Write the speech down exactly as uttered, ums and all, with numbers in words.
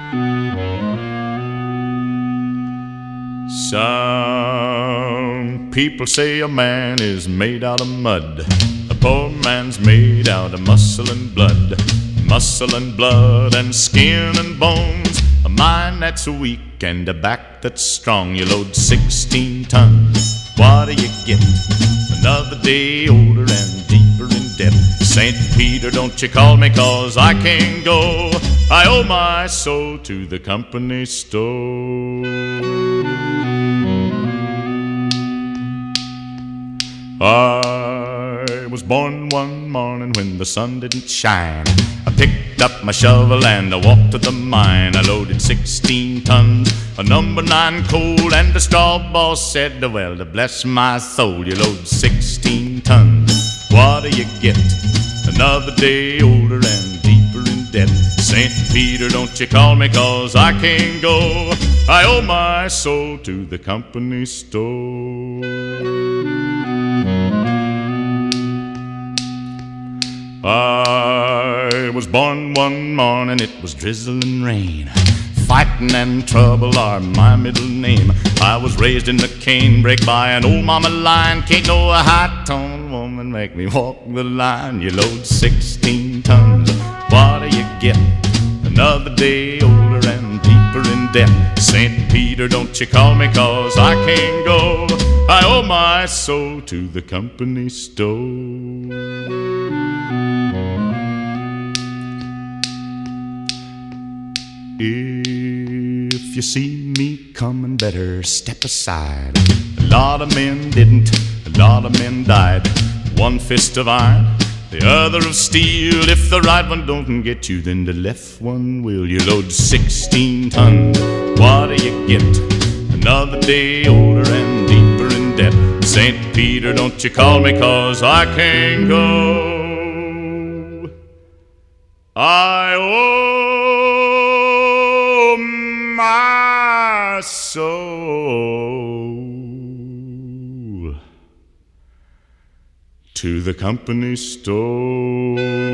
Some people say a man is made out of mud. A poor man's made out of muscle and blood. Muscle and blood and skin and bones. A mind that's weak and a back that's strong. You load sixteen tons, what do you get? Another day older and deeper in debt. Saint Peter, don't you call me, cause I can't go. I owe my soul to the company store. I was born one morning when the sun didn't shine. I picked up my shovel and I walked to the mine. I loaded sixteen tons of number nine coal, and the straw boss said, well, to bless my soul, you load sixteen tons, what do you get? Another day older and deeper in debt. Saint Peter, don't you call me, cause I can't go. I owe my soul to the company store. I was born one morning, it was drizzling rain. Fighting and trouble are my middle name. I was raised in the canebrake by an old mama lion. Can't no high-toned woman make me walk the line. You load sixteen tons, what do you get? Another day older and deeper in debt. Saint Peter, don't you call me, cause I can't go. I owe my soul to the company store. If you see me coming, better step aside. A lot of men didn't, a lot of men died. One fist of iron, the other of steel. If the right one don't get you, then the left one will. You load sixteen tons, what do you get? Another day older and deeper in debt. Saint Peter, don't you call me, cause I can't go. I owe my soul to the company store.